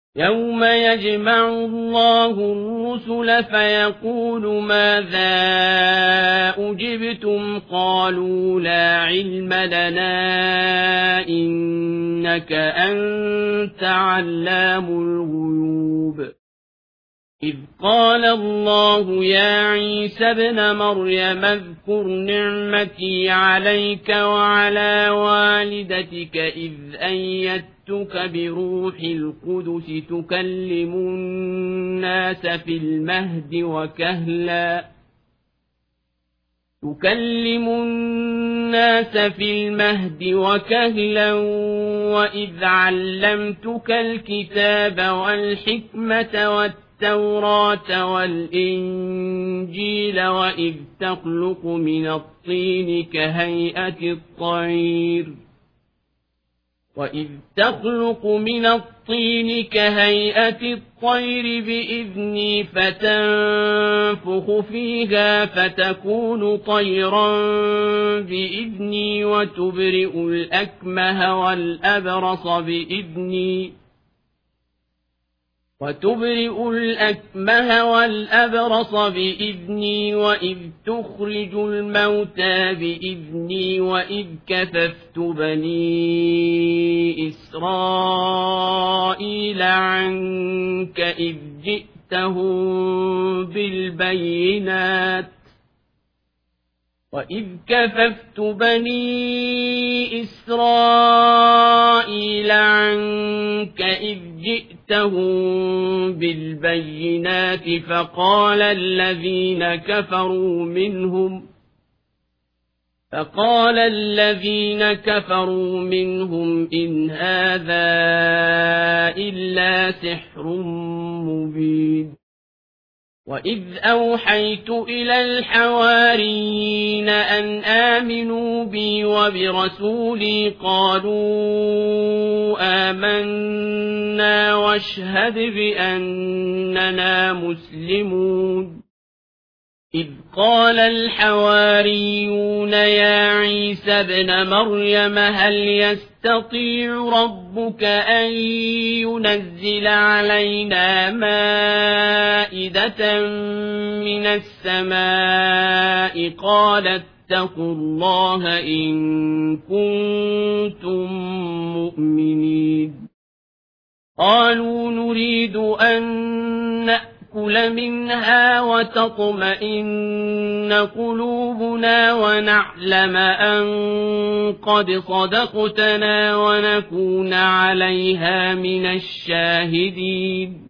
يوم يجمع الله الرسل فيقول ماذا أجبتم قالوا لا علم لنا إنك أنت علام الغيوب إذ قال الله يا عيسى ابن مريم اذكر نعمتي عليك وعلى والدتك إذ أيدتك بروح القدس تكلم الناس في المهد وكهلا وإذ علمتك الكتاب والحكمة والتوراة والإنجيل وإذ تخلق من الطين كهيئة الطير بإذني فتنفخ فيها فتكون طيرا بإذني وتبرئ الأكمه والأبرص بإذني وإذ تخرج الموتى بإذني وإذ كففت بني إسرائيل عنك إذ جئتهم بالبينات فقال الذين كفروا منهم إن هذا إلا سحر مبين وإذ أوحيت إلى الحواريين أن آمنوا بي وبرسولي قالوا آمنا واشهد بأننا مسلمون إذ قال الحواريون يا عيسى ابن مريم هل يستطيع ربك أن ينزل علينا مائدة من السماء قال اتقوا الله إن كنتم مؤمنين قالوا نريد أن نأكل منها وتطمئن قلوبنا ونعلم أن قد صدقتنا ونكون عليها من الشاهدين